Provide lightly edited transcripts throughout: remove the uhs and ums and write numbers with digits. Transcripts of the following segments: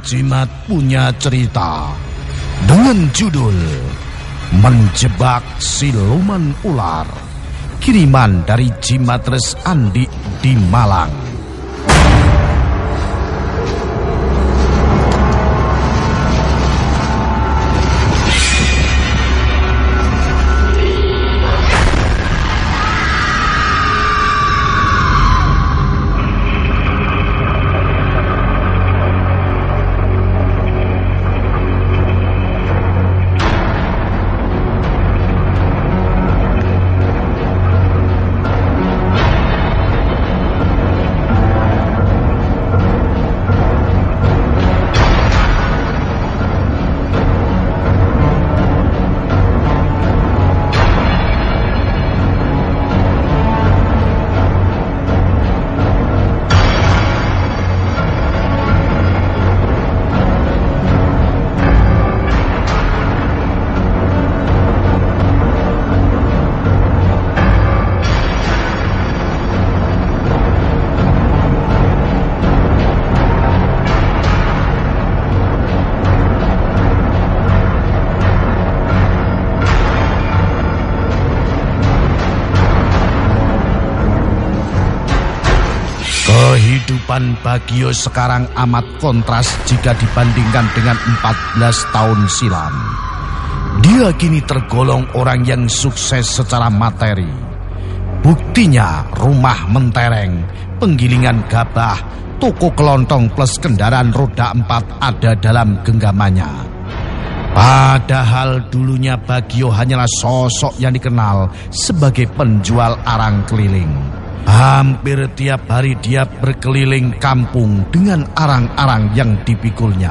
Jimat punya cerita dengan judul Menjebak Siluman Ular, kiriman dari Jimatres Andi di Malang. Kehidupan Bagio sekarang amat kontras jika dibandingkan dengan 14 tahun silam. Dia kini tergolong orang yang sukses secara materi. Buktinya rumah mentereng, penggilingan gabah, toko kelontong plus kendaraan roda 4 ada dalam genggamannya. Padahal dulunya Bagio hanyalah sosok yang dikenal sebagai penjual arang keliling. Hampir tiap hari dia berkeliling kampung dengan arang-arang yang dipikulnya.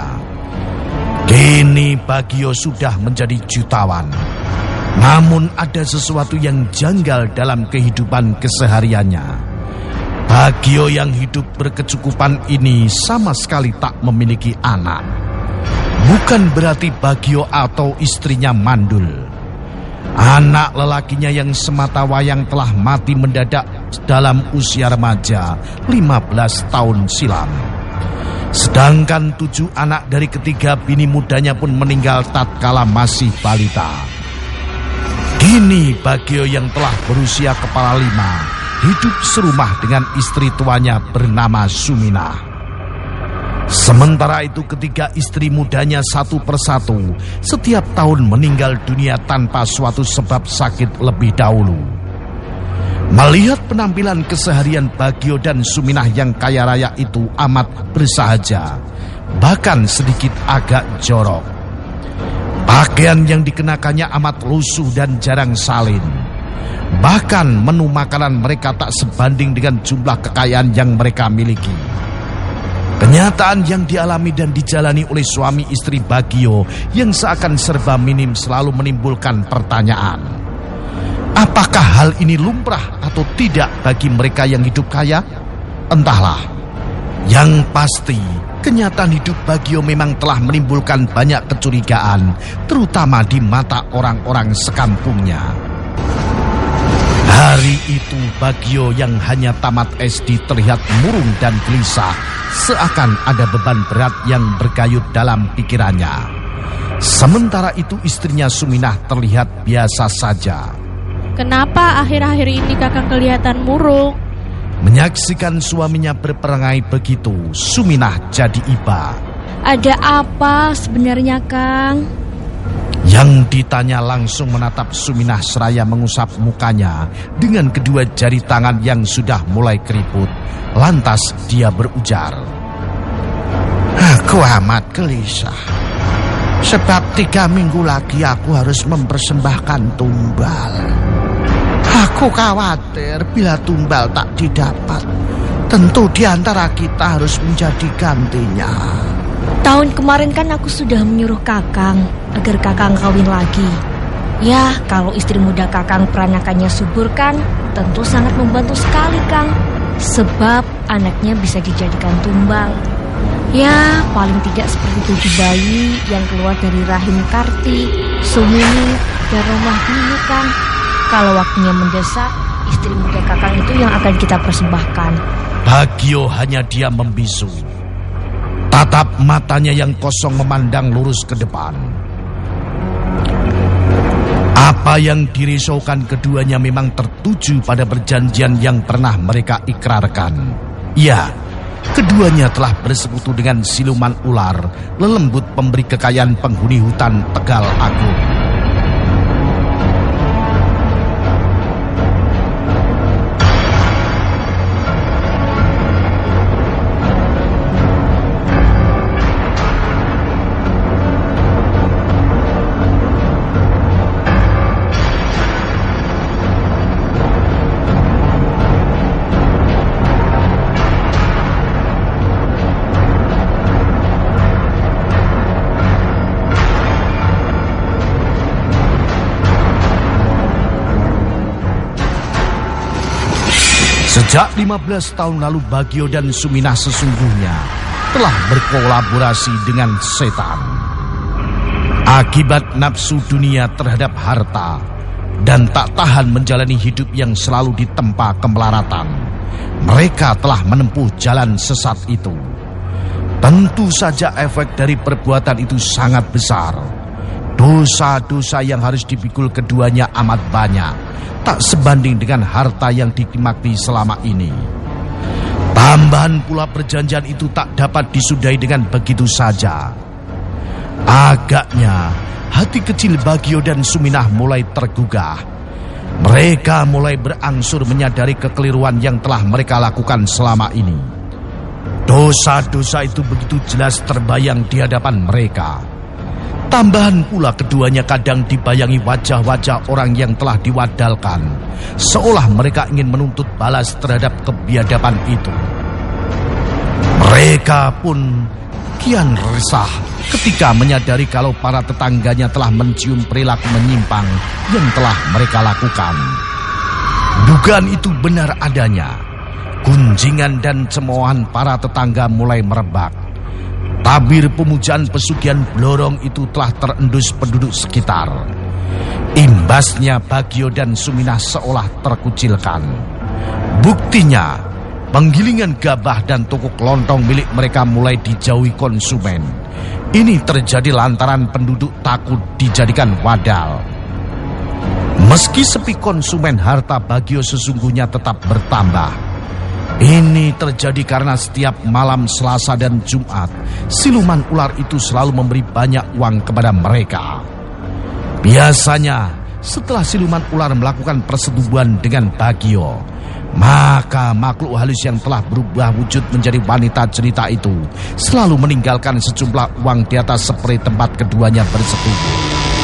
Kini Bagio sudah menjadi jutawan. Namun ada sesuatu yang janggal dalam kehidupan kesehariannya. Bagio yang hidup berkecukupan ini sama sekali tak memiliki anak. Bukan berarti Bagio atau istrinya mandul. Anak lelakinya yang sematawayang telah mati mendadak dalam usia remaja 15 tahun silam. Sedangkan 7 anak dari ketiga bini mudanya pun meninggal tatkala masih balita. Kini Bagio yang telah berusia kepala 5 hidup serumah dengan istri tuanya bernama Suminah. Sementara itu ketiga istri mudanya satu persatu setiap tahun meninggal dunia tanpa suatu sebab sakit lebih dahulu. Melihat penampilan keseharian Bagio dan Suminah yang kaya raya itu amat bersahaja, bahkan sedikit agak jorok. Pakaian yang dikenakannya amat lusuh dan jarang salin. Bahkan menu makanan mereka tak sebanding dengan jumlah kekayaan yang mereka miliki. Kenyataan yang dialami dan dijalani oleh suami istri Bagio yang seakan serba minim selalu menimbulkan pertanyaan. Apakah hal ini lumrah atau tidak bagi mereka yang hidup kaya? Entahlah. Yang pasti, kenyataan hidup Bagio memang telah menimbulkan banyak kecurigaan, terutama di mata orang-orang sekampungnya. Hari itu Bagio yang hanya tamat SD terlihat murung dan gelisah, seakan ada beban berat yang berkayut dalam pikirannya. Sementara itu istrinya Suminah terlihat biasa saja. Kenapa akhir-akhir ini Kakang kelihatan murung? Menyaksikan suaminya berperangai begitu, Suminah jadi iba. Ada apa sebenarnya, Kang? Yang ditanya langsung menatap Suminah seraya mengusap mukanya dengan kedua jari tangan yang sudah mulai keriput. Lantas dia berujar, "Aku amat gelisah. Sebab 3 minggu lagi aku harus mempersembahkan tumbal. Aku khawatir bila tumbal tak didapat, tentu di antara kita harus menjadi gantinya." Tahun kemarin kan aku sudah menyuruh Kakang agar Kakang kawin lagi. Ya, kalau istri muda Kakang peranakannya subur kan tentu sangat membantu sekali, Kang. Sebab anaknya bisa dijadikan tumbal. Ya, paling tidak seperti 7 bayi yang keluar dari rahim Karti, Sumini, dan Romah ini, Kang. Kalau waktunya mendesak, istri muda Kakang itu yang akan kita persembahkan. Bagio hanya diam membisu. Tatap matanya yang kosong memandang lurus ke depan. Apa yang dirisaukan keduanya memang tertuju pada perjanjian yang pernah mereka ikrarkan. Ya, keduanya telah bersekutu dengan siluman ular, lelembut pemberi kekayaan penghuni hutan Tegal Agung. Sejak 15 tahun lalu Bagio dan Suminah sesungguhnya telah berkolaborasi dengan setan. Akibat nafsu dunia terhadap harta dan tak tahan menjalani hidup yang selalu ditempa kemelaratan, mereka telah menempuh jalan sesat itu. Tentu saja efek dari perbuatan itu sangat besar. Dosa-dosa yang harus dipikul keduanya amat banyak, tak sebanding dengan harta yang dinikmati selama ini. Tambahan pula perjanjian itu tak dapat disudahi dengan begitu saja. Agaknya hati kecil Bagio dan Suminah mulai tergugah. Mereka mulai berangsur menyadari kekeliruan yang telah mereka lakukan selama ini. Dosa-dosa itu begitu jelas terbayang di hadapan mereka. Tambahan pula keduanya kadang dibayangi wajah-wajah orang yang telah diwadalkan, seolah mereka ingin menuntut balas terhadap kebiadaban itu. Mereka pun kian resah ketika menyadari kalau para tetangganya telah mencium perilaku menyimpang yang telah mereka lakukan. Dugaan itu benar adanya. Gunjingan dan cemoohan para tetangga mulai merebak. Tabir pemujaan pesugihan Blorong itu telah terendus penduduk sekitar. Imbasnya Bagio dan Suminah seolah terkucilkan. Buktinya, penggilingan gabah dan toko kelontong milik mereka mulai dijauhi konsumen. Ini terjadi lantaran penduduk takut dijadikan wadal. Meski sepi konsumen, harta Bagio sesungguhnya tetap bertambah. Ini terjadi karena setiap malam Selasa dan Jumat, siluman ular itu selalu memberi banyak uang kepada mereka. Biasanya, setelah siluman ular melakukan persetubuhan dengan Bagio, maka makhluk halus yang telah berubah wujud menjadi wanita cerita itu selalu meninggalkan sejumlah uang di atas sprei tempat keduanya bersetubuh.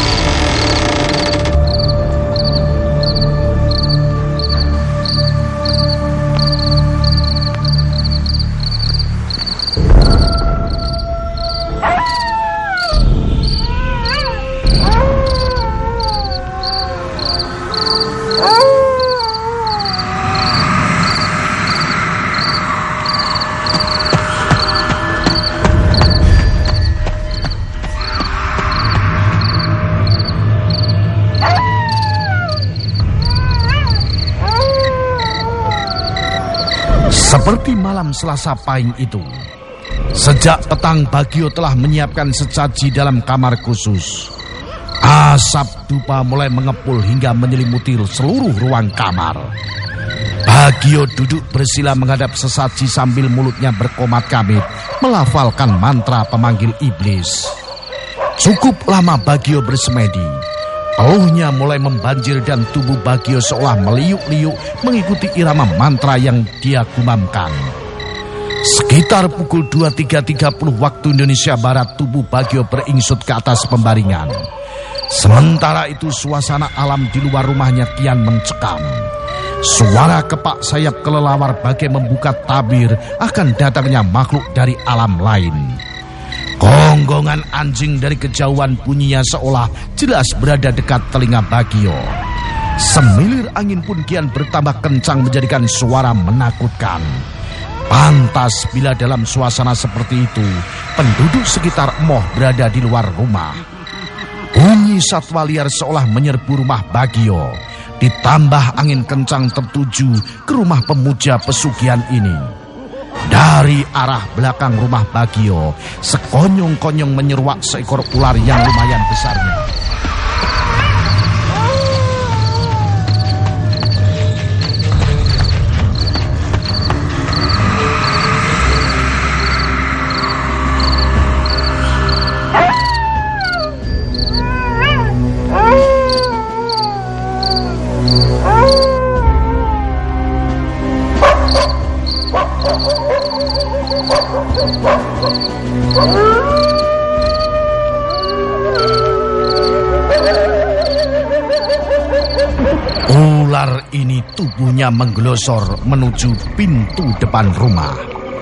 Seperti malam Selasa pahing itu, sejak petang Bagio telah menyiapkan sesaji dalam kamar khusus. Asap dupa mulai mengepul hingga menyelimuti seluruh ruang kamar. Bagio duduk bersila menghadap sesaji sambil mulutnya berkomat-kamit melafalkan mantra pemanggil iblis. Cukup lama Bagio bersemedi. Peluhnya mulai membanjir dan tubuh Bagio seolah meliuk-liuk mengikuti irama mantra yang dia gumamkan. Sekitar pukul 23.30 waktu Indonesia Barat, tubuh Bagio beringsut ke atas pembaringan. Sementara itu suasana alam di luar rumahnya kian mencekam. Suara kepak sayap kelelawar bagai membuka tabir akan datangnya makhluk dari alam lain. Gonggongan anjing dari kejauhan bunyinya seolah jelas berada dekat telinga Bagio. Semilir angin pun kian bertambah kencang menjadikan suara menakutkan. Pantas bila dalam suasana seperti itu, penduduk sekitar emoh berada di luar rumah. Bunyi satwa liar seolah menyerbu rumah Bagio. Ditambah angin kencang tertuju ke rumah pemuja pesugihan ini. Dari arah belakang rumah Bagio, sekonyong-konyong menyeruak seekor ular yang lumayan besarnya. Ular ini tubuhnya menggelosor menuju pintu depan rumah.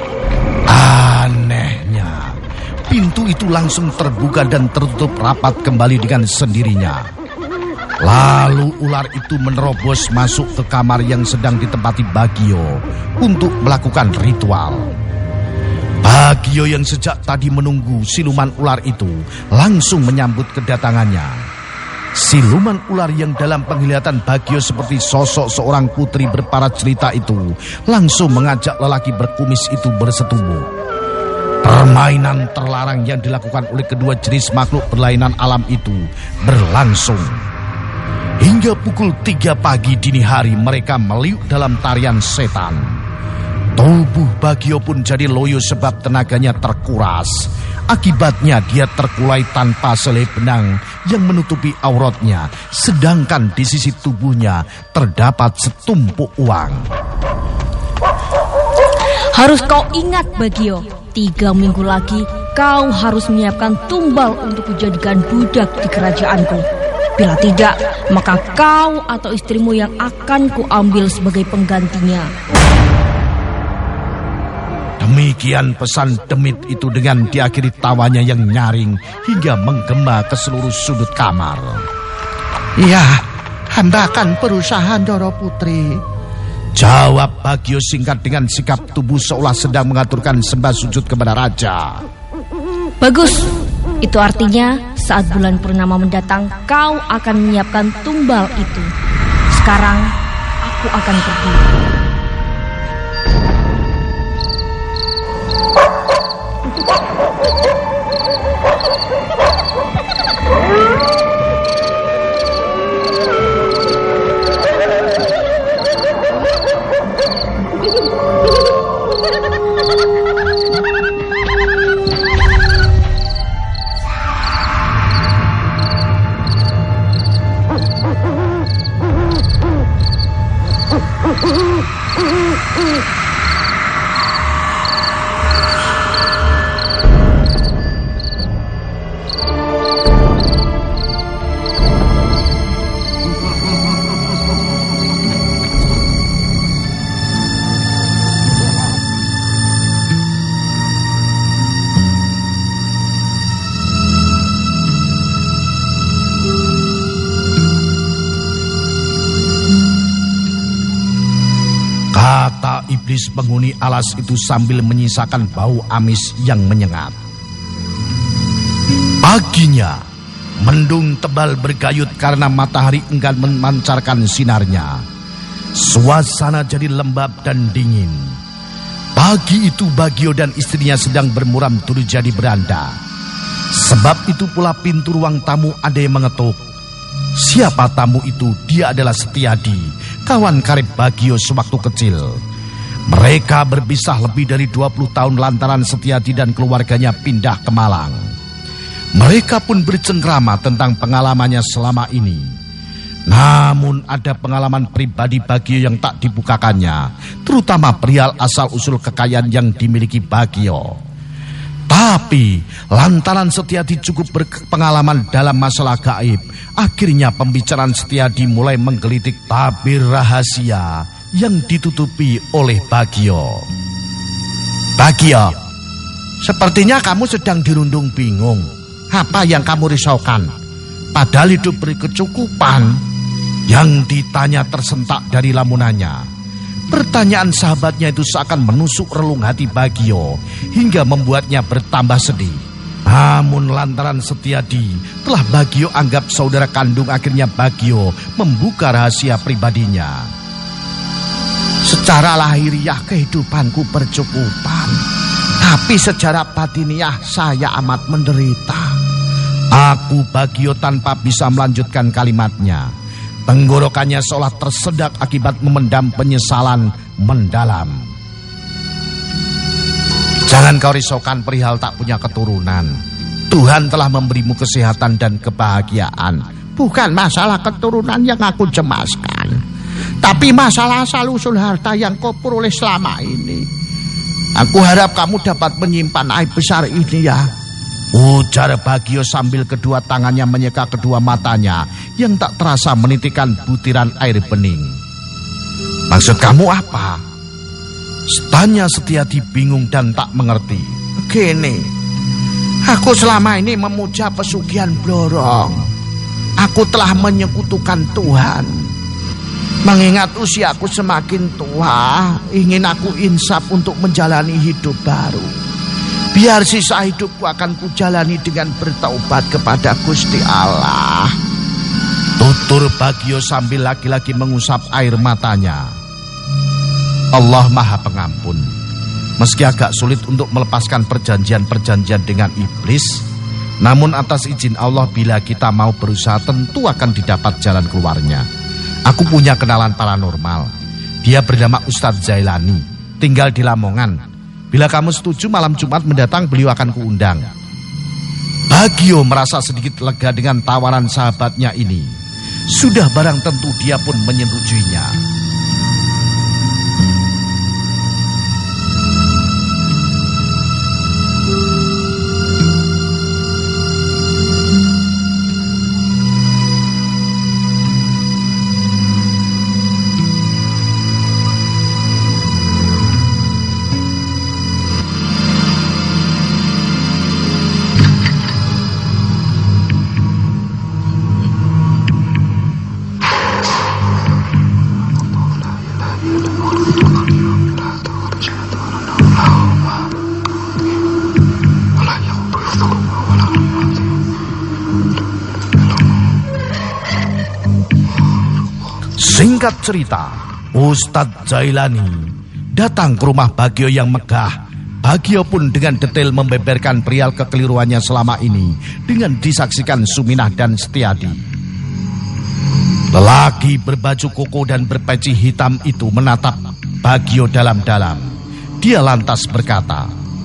Anehnya, pintu itu langsung terbuka dan tertutup rapat kembali dengan sendirinya. Lalu ular itu menerobos masuk ke kamar yang sedang ditempati Bagio untuk melakukan ritual. Bagio yang sejak tadi menunggu siluman ular itu langsung menyambut kedatangannya. Siluman ular yang dalam penglihatan Bagio seperti sosok seorang putri berparas cerita itu langsung mengajak lelaki berkumis itu bersetubuh. Permainan terlarang yang dilakukan oleh kedua jenis makhluk berlainan alam itu berlangsung. Hingga pukul 3 pagi dini hari mereka meliuk dalam tarian setan. Tubuh Bagio pun jadi loyo sebab tenaganya terkuras. Akibatnya dia terkulai tanpa selai benang yang menutupi auratnya, sedangkan di sisi tubuhnya terdapat setumpuk uang. Harus kau ingat Bagio, 3 minggu lagi kau harus menyiapkan tumbal untuk dijadikan budak di kerajaanku. Bila tidak, maka kau atau istrimu yang akan kuambil sebagai penggantinya. Demikian pesan demit itu dengan diakhiri tawanya yang nyaring hingga menggema ke seluruh sudut kamar. Ya, hamba akan berusaha, Ndoro Putri. Jawab Bagio singkat dengan sikap tubuh seolah sedang mengaturkan sembah sujud kepada raja. Bagus, itu artinya saat bulan purnama mendatang kau akan menyiapkan tumbal itu. Sekarang aku akan pergi. Kata iblis penghuni alas itu sambil menyisakan bau amis yang menyengat. Paginya, mendung tebal bergayut karena matahari enggan memancarkan sinarnya. Suasana jadi lembab dan dingin. Pagi itu Bagio dan istrinya sedang bermuram turu jadi beranda. Sebab itu pula pintu ruang tamu ada yang mengetuk. Siapa tamu itu? Dia adalah Setiadi, kawan karib Bagio sewaktu kecil. Mereka berpisah lebih dari 20 tahun lantaran Setiadi dan keluarganya pindah ke Malang. Mereka pun bercengkrama tentang pengalamannya selama ini. Namun ada pengalaman pribadi Bagio yang tak dibukakannya, terutama perihal asal-usul kekayaan yang dimiliki Bagio. Tapi lantaran Setiadi cukup berpengalaman dalam masalah gaib, akhirnya pembicaraan Setiadi mulai menggelitik tabir rahasia yang ditutupi oleh Bagio. Bagio, sepertinya kamu sedang dirundung bingung. Apa yang kamu risaukan? Padahal hidup berkecukupan. Yang ditanya tersentak dari lamunannya. Pertanyaan sahabatnya itu seakan menusuk relung hati Bagio hingga membuatnya bertambah sedih. Namun lantaran Setiadi telah Bagio anggap saudara kandung, akhirnya Bagio membuka rahasia pribadinya. Secara lahiriah kehidupanku bercukupan, tapi secara batiniah saya amat menderita. Aku Bagio tanpa bisa melanjutkan kalimatnya. Tenggorokannya seolah tersedak akibat memendam penyesalan mendalam. Jangan kau risaukan perihal tak punya keturunan. Tuhan telah memberimu kesehatan dan kebahagiaan. Bukan masalah keturunan yang aku cemaskan, tapi masalah asal-usul harta yang kau peroleh selama ini. Aku harap kamu dapat menyimpan aib besar ini ya. Ujar Bagio sambil kedua tangannya menyeka kedua matanya yang tak terasa menitikkan butiran air bening. Maksud kamu apa? Tanya Setiadi bingung dan tak mengerti. Gini, aku selama ini memuja pesugihan Blorong. Aku telah menyekutukan Tuhan. Mengingat usiaku semakin tua, ingin aku insaf untuk menjalani hidup baru. Biar sisa hidupku akan kujalani dengan bertaubat kepada Gusti Allah. Tutur Bagio sambil lagi-lagi mengusap air matanya. Allah Maha Pengampun. Meski agak sulit untuk melepaskan perjanjian-perjanjian dengan iblis, namun atas izin Allah bila kita mau berusaha tentu akan didapat jalan keluarnya. Aku punya kenalan paranormal. Dia bernama Ustadz Zailani, tinggal di Lamongan. Bila kamu setuju malam Jumat mendatang beliau akan kuundang. Bagio merasa sedikit lega dengan tawaran sahabatnya ini. Sudah barang tentu dia pun menyetujuinya. Singkat cerita, Ustadz Zailani datang ke rumah Bagio yang megah. Bagio pun dengan detail membeberkan perihal kekeliruannya selama ini dengan disaksikan Suminah dan Setiadi. Lelaki berbaju koko dan berpeci hitam itu menatap Bagio dalam-dalam. Dia lantas berkata,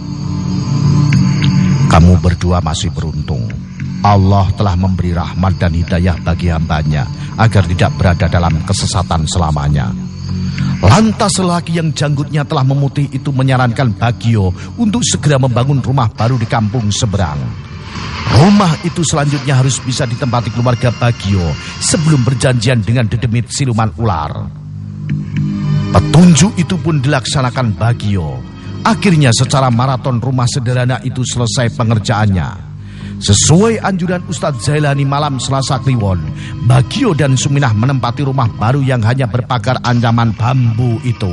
"Kamu berdua masih beruntung. Allah telah memberi rahmat dan hidayah bagi hambanya agar tidak berada dalam kesesatan selamanya." Lantas lelaki yang janggutnya telah memutih itu menyarankan Bagio untuk segera membangun rumah baru di kampung seberang. Rumah itu selanjutnya harus bisa ditempati keluarga Bagio sebelum berjanjian dengan dedemit siluman ular. Petunjuk itu pun dilaksanakan Bagio. Akhirnya secara maraton rumah sederhana itu selesai pengerjaannya. Sesuai anjuran Ustadz Zailani malam Selasa Kliwon, Bagio dan Suminah menempati rumah baru yang hanya berpagar anyaman bambu itu.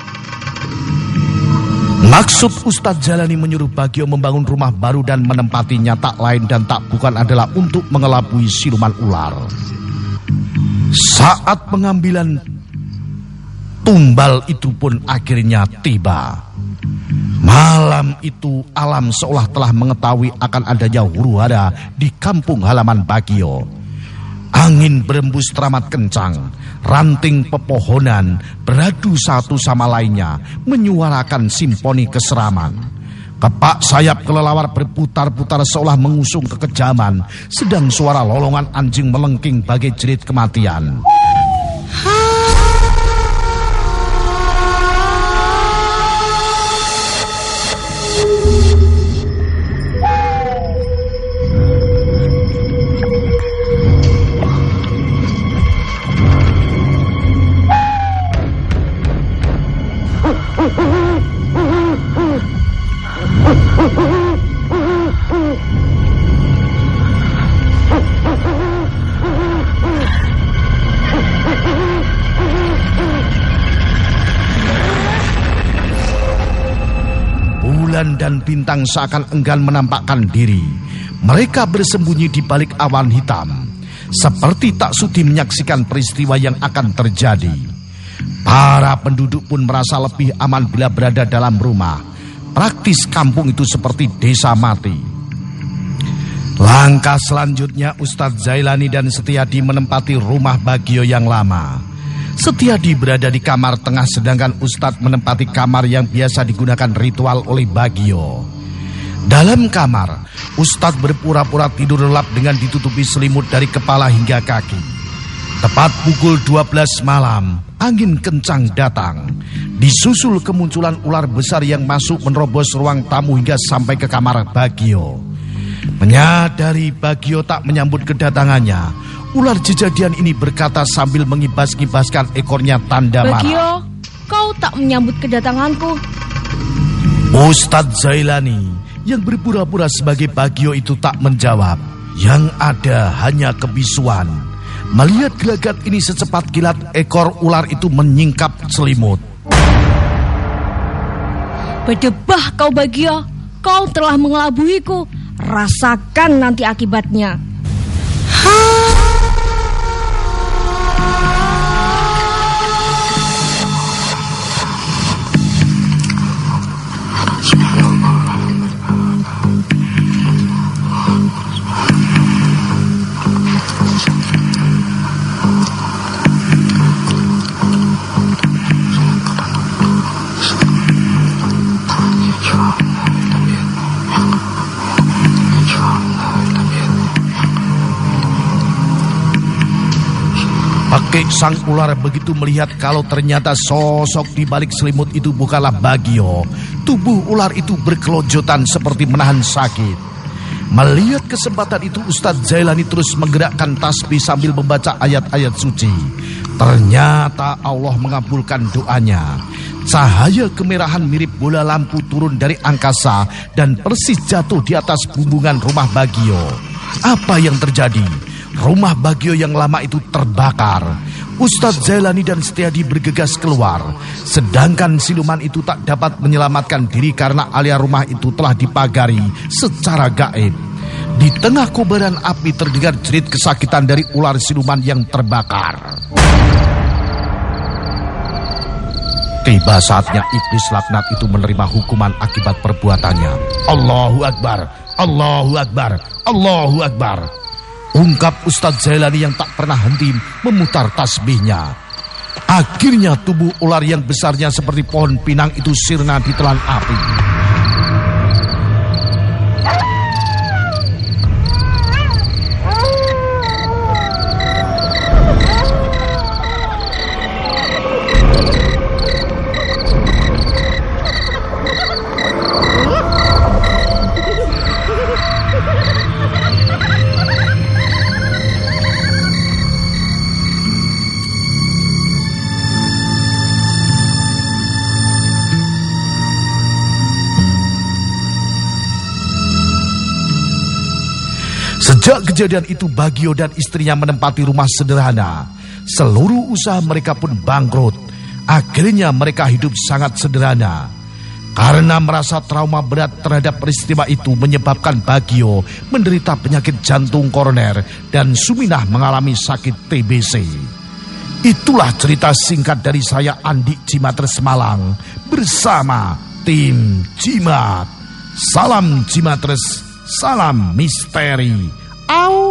Maksud Ustadz Zailani menyuruh Bagio membangun rumah baru dan menempatinya tak lain dan tak bukan adalah untuk mengelabui siluman ular. Saat pengambilan tumbal itu pun akhirnya tiba. Malam itu alam seolah telah mengetahui akan adanya huru-hara di kampung halaman Bagio. Angin berembus teramat kencang, ranting pepohonan beradu satu sama lainnya menyuarakan simfoni keseraman. Kepak sayap kelelawar berputar-putar seolah mengusung kekejaman, sedang suara lolongan anjing melengking bagai jerit kematian. Bulan dan bintang seakan enggan menampakkan diri. Mereka bersembunyi di balik awan hitam, seperti tak sudi menyaksikan peristiwa yang akan terjadi. Para penduduk pun merasa lebih aman bila berada dalam rumah. Praktis kampung itu seperti desa mati. Langkah selanjutnya Ustadz Zailani dan Setiadi menempati rumah Bagio yang lama. Setiadi berada di kamar tengah sedangkan Ustadz menempati kamar yang biasa digunakan ritual oleh Bagio. Dalam kamar, Ustadz berpura-pura tidur lelap dengan ditutupi selimut dari kepala hingga kaki. Tepat pukul 12 malam, angin kencang datang. Disusul kemunculan ular besar yang masuk menerobos ruang tamu hingga sampai ke kamar Bagio. Menyadari Bagio tak menyambut kedatangannya, ular jejadian ini berkata sambil mengibas-ibaskan ekornya tanda marah. Bagio, kau tak menyambut kedatanganku. Ustadz Zailani yang berpura-pura sebagai Bagio itu tak menjawab. Yang ada hanya kebisuan. Melihat gelagat ini secepat kilat, ekor ular itu menyingkap selimut. Berdebah kau Bagio, kau telah mengelabuiku. Rasakan nanti akibatnya. Sang ular begitu melihat kalau ternyata sosok di balik selimut itu bukanlah Bagio. Tubuh ular itu berkelojotan seperti menahan sakit. Melihat kesempatan itu, Ustadz Zailani terus menggerakkan tasbih sambil membaca ayat-ayat suci. Ternyata Allah mengabulkan doanya. Cahaya kemerahan mirip bola lampu turun dari angkasa dan persis jatuh di atas bumbungan rumah Bagio. Apa yang terjadi? Rumah Bagio yang lama itu terbakar. Ustadz Zailani dan Setiadi bergegas keluar. Sedangkan siluman itu tak dapat menyelamatkan diri karena area rumah itu telah dipagari secara gaib. Di tengah kobaran api terdengar jerit kesakitan dari ular siluman yang terbakar. Tiba saatnya iblis laknat itu menerima hukuman akibat perbuatannya. Allahu Akbar, Allahu Akbar, Allahu Akbar. Ungkap Ustadz Zailani yang tak pernah henti memutar tasbihnya. Akhirnya tubuh ular yang besarnya seperti pohon pinang itu sirna ditelan api. Sejak kejadian itu Bagio dan istrinya menempati rumah sederhana. Seluruh usaha mereka pun bangkrut. Akhirnya mereka hidup sangat sederhana. Karena merasa trauma berat terhadap peristiwa itu menyebabkan Bagio menderita penyakit jantung koroner dan Suminah mengalami sakit TBC. Itulah cerita singkat dari saya Andi Cimatres Malang bersama tim Cimat. Salam Cimatres. Salam misteri. Au.